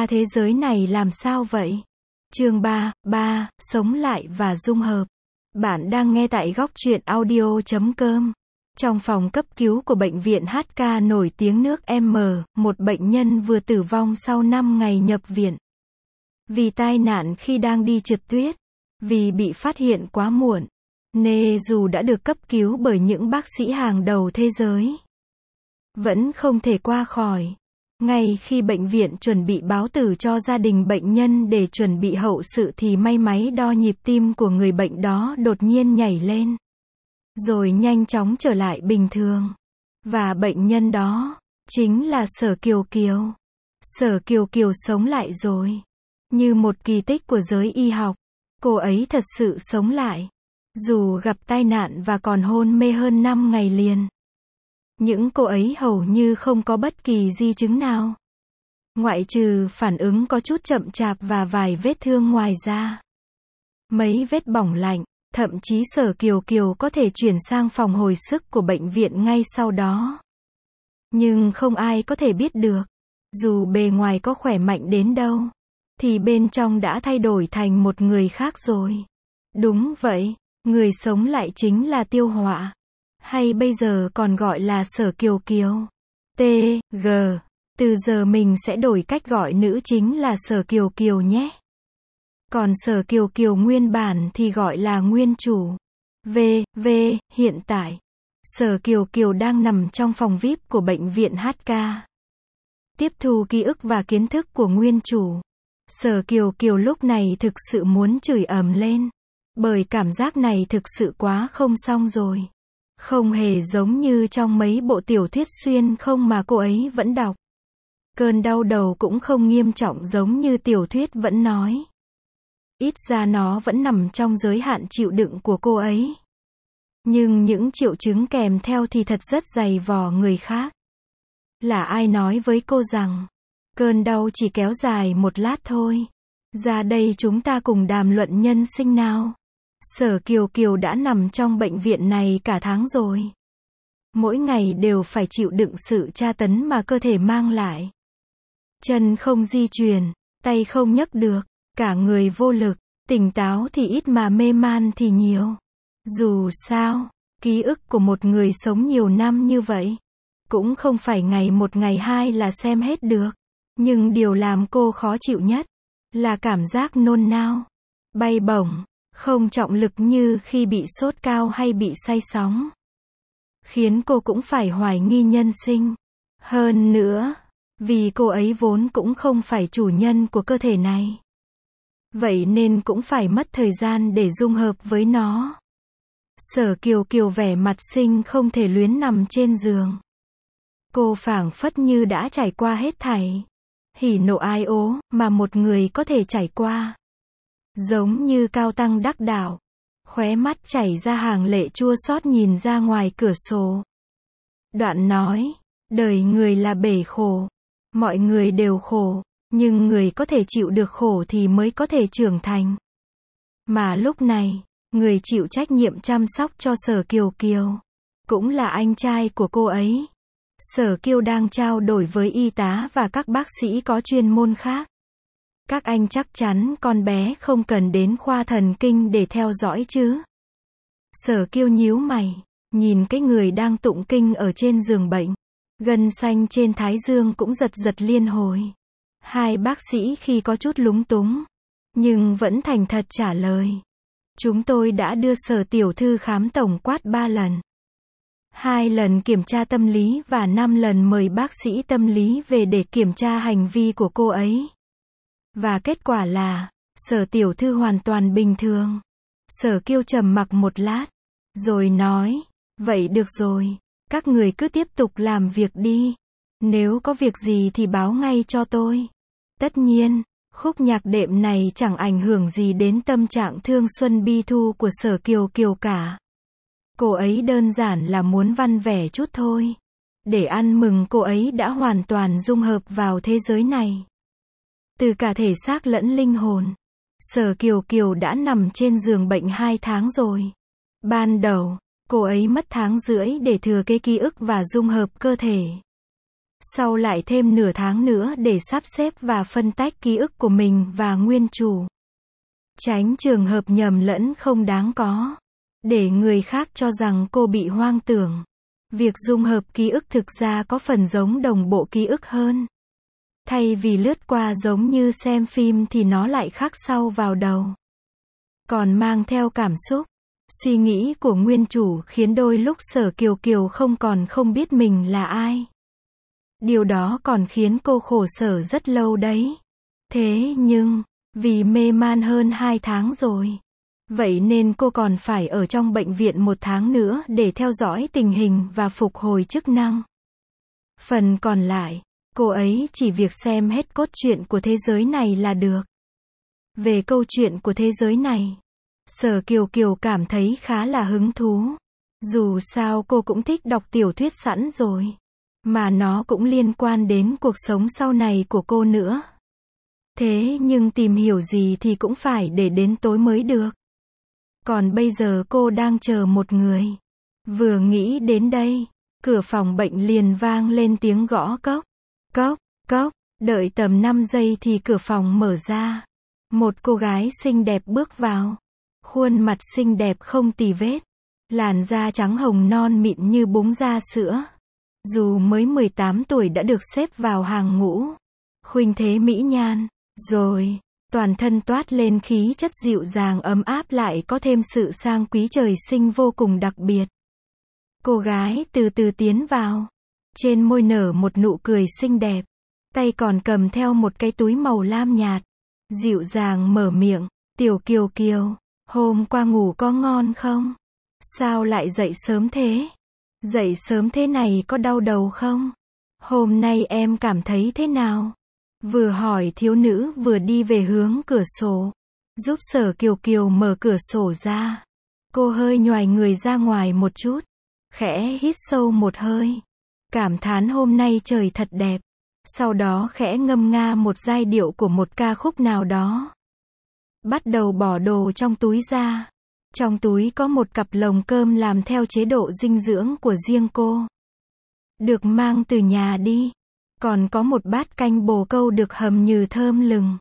ra thế giới này làm sao vậy? Chương 3, sống lại và dung hợp. Bạn đang nghe tại góc truyện audio.com. Trong phòng cấp cứu của bệnh viện HK nổi tiếng nước M, một bệnh nhân vừa tử vong sau 5 ngày nhập viện. Vì tai nạn khi đang đi trượt tuyết. Vì bị phát hiện quá muộn. Nên dù đã được cấp cứu bởi những bác sĩ hàng đầu thế giới, vẫn không thể qua khỏi. Ngay khi bệnh viện chuẩn bị báo tử cho gia đình bệnh nhân để chuẩn bị hậu sự thì máy đo nhịp tim của người bệnh đó đột nhiên nhảy lên. Rồi nhanh chóng trở lại bình thường. Và bệnh nhân đó, chính là Sở Kiều Kiều. Sở Kiều Kiều sống lại rồi. Như một kỳ tích của giới y học. Cô ấy thật sự sống lại. Dù gặp tai nạn và còn hôn mê hơn 5 ngày liền. Những cô ấy hầu như không có bất kỳ di chứng nào. Ngoại trừ phản ứng có chút chậm chạp và vài vết thương ngoài da. Mấy vết bỏng lạnh, thậm chí Sở Kiều Kiều có thể chuyển sang phòng hồi sức của bệnh viện ngay sau đó. Nhưng không ai có thể biết được, dù bề ngoài có khỏe mạnh đến đâu, thì bên trong đã thay đổi thành một người khác rồi. Đúng vậy, người sống lại chính là Tiêu Họa. Hay bây giờ còn gọi là Sở Kiều Kiều. T.G. Từ giờ mình sẽ đổi cách gọi nữ chính là Sở Kiều Kiều nhé. Còn Sở Kiều Kiều nguyên bản thì gọi là nguyên chủ. V. Hiện tại, Sở Kiều Kiều đang nằm trong phòng VIP của bệnh viện HK. Tiếp thu ký ức và kiến thức của nguyên chủ. Sở Kiều Kiều lúc này thực sự muốn chửi ầm lên. Bởi cảm giác này thực sự quá không xong rồi. Không hề giống như trong mấy bộ tiểu thuyết xuyên không mà cô ấy vẫn đọc. Cơn đau đầu cũng không nghiêm trọng giống như tiểu thuyết vẫn nói. Ít ra nó vẫn nằm trong giới hạn chịu đựng của cô ấy. Nhưng những triệu chứng kèm theo thì thật rất dày vò người khác. Là ai nói với cô rằng, cơn đau chỉ kéo dài một lát thôi. Ra đây chúng ta cùng đàm luận nhân sinh nào. Sở Kiều Kiều đã nằm trong bệnh viện này cả tháng rồi. Mỗi ngày đều phải chịu đựng sự tra tấn mà cơ thể mang lại. Chân không di chuyển, tay không nhấc được, cả người vô lực, tỉnh táo thì ít mà mê man thì nhiều. Dù sao, ký ức của một người sống nhiều năm như vậy, cũng không phải ngày một ngày hai là xem hết được. Nhưng điều làm cô khó chịu nhất, là cảm giác nôn nao, bay bổng, không trọng lực như khi bị sốt cao hay bị say sóng. Khiến cô cũng phải hoài nghi nhân sinh. Hơn nữa, vì cô ấy vốn cũng không phải chủ nhân của cơ thể này. Vậy nên cũng phải mất thời gian để dung hợp với nó. Sở Kiều Kiều vẻ mặt xinh không thể luyến nằm trên giường. Cô phảng phất như đã trải qua hết thảy. Hỉ nộ ái ố, mà một người có thể trải qua. Giống như Cao Tăng đắc đạo. Khóe mắt chảy ra hàng lệ chua xót nhìn ra ngoài cửa sổ. Đoạn nói, đời người là bể khổ. Mọi người đều khổ, nhưng người có thể chịu được khổ thì mới có thể trưởng thành. Mà lúc này, người chịu trách nhiệm chăm sóc cho Sở Kiều Kiều, cũng là anh trai của cô ấy. Sở Kiều đang trao đổi với y tá và các bác sĩ có chuyên môn khác. Các anh chắc chắn con bé không cần đến khoa thần kinh để theo dõi chứ. Sở Kiều nhíu mày, nhìn cái người đang tụng kinh ở trên giường bệnh. Gân xanh trên thái dương cũng giật giật liên hồi. Hai bác sĩ khi có chút lúng túng, nhưng vẫn thành thật trả lời. Chúng tôi đã đưa Sở tiểu thư khám tổng quát 3 lần. 2 lần kiểm tra tâm lý và 5 lần mời bác sĩ tâm lý về để kiểm tra hành vi của cô ấy. Và kết quả là, Sở tiểu thư hoàn toàn bình thường. Sở Kiều trầm mặc một lát, rồi nói, vậy được rồi, các người cứ tiếp tục làm việc đi. Nếu có việc gì thì báo ngay cho tôi. Tất nhiên, khúc nhạc đệm này chẳng ảnh hưởng gì đến tâm trạng thương xuân bi thu của Sở Kiều Kiều cả. Cô ấy đơn giản là muốn văn vẻ chút thôi. Để ăn mừng cô ấy đã hoàn toàn dung hợp vào thế giới này. Từ cả thể xác lẫn linh hồn. Sở Kiều Kiều đã nằm trên giường bệnh 2 tháng rồi. Ban đầu, cô ấy mất tháng rưỡi để thừa kế ký ức và dung hợp cơ thể. Sau lại thêm nửa tháng nữa để sắp xếp và phân tách ký ức của mình và nguyên chủ. Tránh trường hợp nhầm lẫn không đáng có. Để người khác cho rằng cô bị hoang tưởng. Việc dung hợp ký ức thực ra có phần giống đồng bộ ký ức hơn. Thay vì lướt qua giống như xem phim thì nó lại khắc sâu vào đầu. Còn mang theo cảm xúc. Suy nghĩ của nguyên chủ khiến đôi lúc Sở Kiều Kiều không biết mình là ai. Điều đó còn khiến cô khổ sở rất lâu đấy. Thế nhưng, vì mê man hơn 2 tháng rồi. Vậy nên cô còn phải ở trong bệnh viện 1 tháng nữa để theo dõi tình hình và phục hồi chức năng. Phần còn lại, cô ấy chỉ việc xem hết cốt truyện của thế giới này là được. Về câu chuyện của thế giới này, Sở Kiều Kiều cảm thấy khá là hứng thú. Dù sao cô cũng thích đọc tiểu thuyết sẵn rồi. Mà nó cũng liên quan đến cuộc sống sau này của cô nữa. Thế nhưng tìm hiểu gì thì cũng phải để đến tối mới được. Còn bây giờ cô đang chờ một người. Vừa nghĩ đến đây, cửa phòng bệnh liền vang lên tiếng gõ cốc. Cốc, cốc, đợi tầm 5 giây thì cửa phòng mở ra. Một cô gái xinh đẹp bước vào. Khuôn mặt xinh đẹp không tì vết. Làn da trắng hồng non mịn như búng da sữa. Dù mới 18 tuổi đã được xếp vào hàng ngũ. Khuynh thế mỹ nhan. Rồi, toàn thân toát lên khí chất dịu dàng ấm áp lại có thêm sự sang quý trời sinh vô cùng đặc biệt. Cô gái từ từ tiến vào. Trên môi nở một nụ cười xinh đẹp. Tay còn cầm theo một cái túi màu lam nhạt. Dịu dàng mở miệng. Tiểu Kiều Kiều, hôm qua ngủ có ngon không? Sao lại dậy sớm thế? Dậy sớm thế này có đau đầu không? Hôm nay em cảm thấy thế nào? Vừa hỏi thiếu nữ vừa đi về hướng cửa sổ. Giúp Sở Kiều Kiều mở cửa sổ ra. Cô hơi nhoài người ra ngoài một chút. Khẽ hít sâu một hơi. Cảm thán hôm nay trời thật đẹp. Sau đó khẽ ngâm nga một giai điệu của một ca khúc nào đó. Bắt đầu bỏ đồ trong túi ra. Trong túi có một cặp lồng cơm làm theo chế độ dinh dưỡng của riêng cô. Được mang từ nhà đi. Còn có một bát canh bồ câu được hầm nhừ thơm lừng.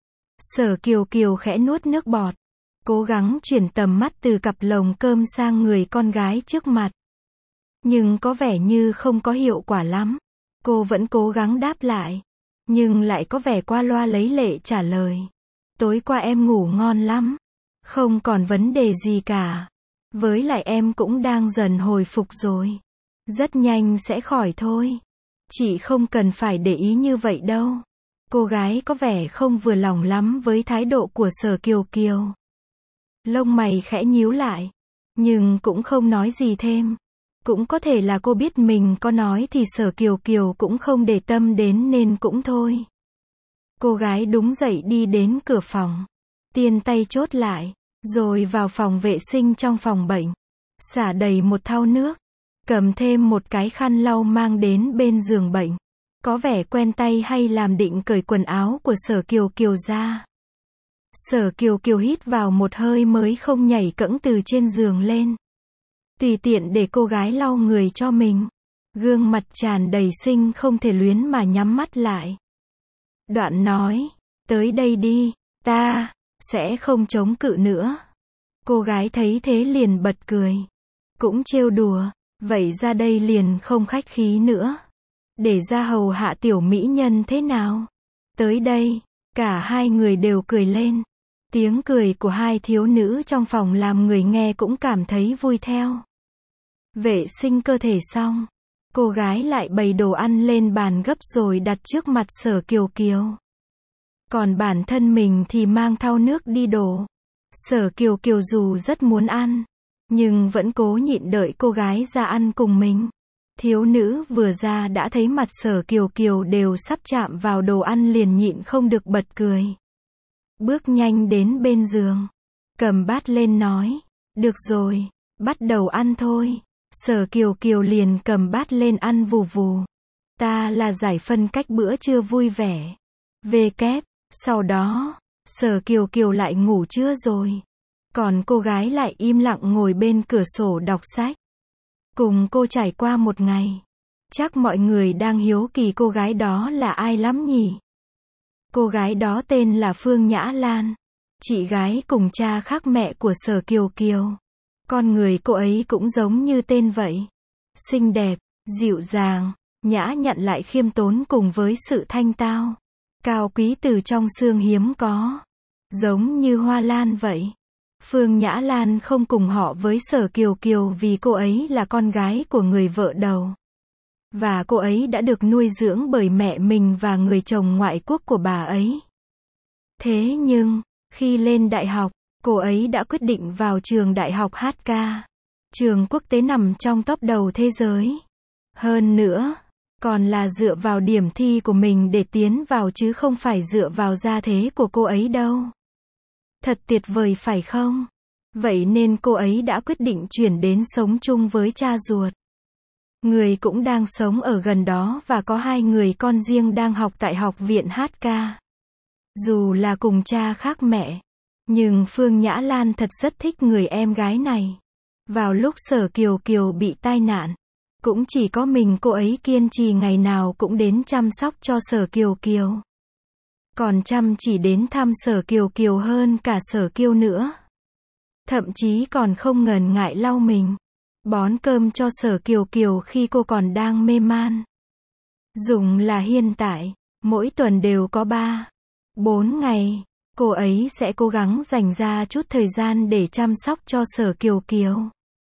Sở Kiều Kiều khẽ nuốt nước bọt. Cố gắng chuyển tầm mắt từ cặp lồng cơm sang người con gái trước mặt. Nhưng có vẻ như không có hiệu quả lắm. Cô vẫn cố gắng đáp lại. Nhưng lại có vẻ qua loa lấy lệ trả lời. Tối qua em ngủ ngon lắm. Không còn vấn đề gì cả. Với lại em cũng đang dần hồi phục rồi. Rất nhanh sẽ khỏi thôi. Chị không cần phải để ý như vậy đâu. Cô gái có vẻ không vừa lòng lắm với thái độ của Sở Kiều Kiều. Lông mày khẽ nhíu lại. Nhưng cũng không nói gì thêm. Cũng có thể là cô biết mình có nói thì Sở Kiều Kiều cũng không để tâm đến nên cũng thôi. Cô gái đúng dậy đi đến cửa phòng. Tiên tay chốt lại. Rồi vào phòng vệ sinh trong phòng bệnh. Xả đầy một thau nước. Cầm thêm một cái khăn lau mang đến bên giường bệnh. Có vẻ quen tay hay làm định cởi quần áo của Sở Kiều Kiều ra. Sở Kiều Kiều hít vào một hơi mới không nhảy cẫng từ trên giường lên. Tùy tiện để cô gái lau người cho mình. Gương mặt tràn đầy xinh không thể luyến mà nhắm mắt lại. Đoạn nói, tới đây đi, ta sẽ không chống cự nữa. Cô gái thấy thế liền bật cười. Cũng trêu đùa, vậy ra đây liền không khách khí nữa. Để ra hầu hạ tiểu mỹ nhân thế nào? Tới đây, cả hai người đều cười lên. Tiếng cười của hai thiếu nữ trong phòng làm người nghe cũng cảm thấy vui theo. Vệ sinh cơ thể xong, cô gái lại bày đồ ăn lên bàn gấp rồi đặt trước mặt Sở Kiều Kiều. Còn bản thân mình thì mang thau nước đi đổ. Sở Kiều Kiều dù rất muốn ăn, nhưng vẫn cố nhịn đợi cô gái ra ăn cùng mình. Thiếu nữ vừa ra đã thấy mặt Sở Kiều Kiều đều sắp chạm vào đồ ăn liền nhịn không được bật cười. Bước nhanh đến bên giường, cầm bát lên nói, được rồi, bắt đầu ăn thôi. Sở Kiều Kiều liền cầm bát lên ăn vù vù. Ta là giải phân cách bữa trưa vui vẻ. Về kép, sau đó, Sở Kiều Kiều lại ngủ trưa rồi. Còn cô gái lại im lặng ngồi bên cửa sổ đọc sách. Cùng cô trải qua một ngày. Chắc mọi người đang hiếu kỳ cô gái đó là ai lắm nhỉ? Cô gái đó tên là Phương Nhã Lan, chị gái cùng cha khác mẹ của Sở Kiều Kiều. Con người cô ấy cũng giống như tên vậy. Xinh đẹp, dịu dàng, nhã nhặn lại khiêm tốn cùng với sự thanh tao, cao quý từ trong xương hiếm có. Giống như hoa lan vậy. Phương Nhã Lan không cùng họ với Sở Kiều Kiều vì cô ấy là con gái của người vợ đầu. Và cô ấy đã được nuôi dưỡng bởi mẹ mình và người chồng ngoại quốc của bà ấy. Thế nhưng, khi lên đại học, cô ấy đã quyết định vào trường đại học HK. Trường quốc tế nằm trong top đầu thế giới. Hơn nữa, còn là dựa vào điểm thi của mình để tiến vào chứ không phải dựa vào gia thế của cô ấy đâu. Thật tuyệt vời phải không? Vậy nên cô ấy đã quyết định chuyển đến sống chung với cha ruột. Người cũng đang sống ở gần đó và có 2 người con riêng đang học tại học viện HK. Dù là cùng cha khác mẹ, nhưng Phương Nhã Lan thật rất thích người em gái này. Vào lúc Sở Kiều Kiều bị tai nạn, cũng chỉ có mình cô ấy kiên trì ngày nào cũng đến chăm sóc cho Sở Kiều Kiều. Còn chăm chỉ đến thăm Sở Kiều Kiều hơn cả Sở Kiều nữa. Thậm chí còn không ngần ngại lau mình, bón cơm cho Sở Kiều Kiều khi cô còn đang mê man. Dùng là hiện tại, mỗi tuần đều có 3-4 ngày, cô ấy sẽ cố gắng dành ra chút thời gian để chăm sóc cho Sở Kiều Kiều.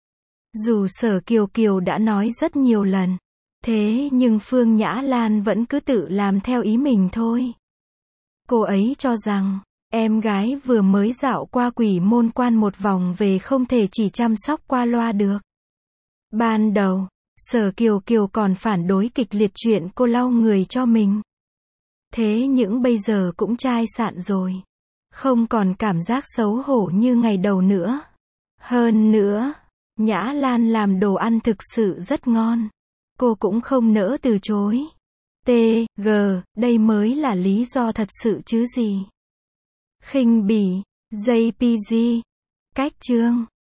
Dù Sở Kiều Kiều đã nói rất nhiều lần, thế nhưng Phương Nhã Lan vẫn cứ tự làm theo ý mình thôi. Cô ấy cho rằng, em gái vừa mới dạo qua Quỷ Môn Quan một vòng về không thể chỉ chăm sóc qua loa được. Ban đầu, Sở Kiều Kiều còn phản đối kịch liệt chuyện cô lau người cho mình. Thế nhưng bây giờ cũng chai sạn rồi. Không còn cảm giác xấu hổ như ngày đầu nữa. Hơn nữa, Nhã Lan làm đồ ăn thực sự rất ngon. Cô cũng không nỡ từ chối. T.G. Đây mới là lý do thật sự chứ gì. Khinh bỉ, JPG. Cách chương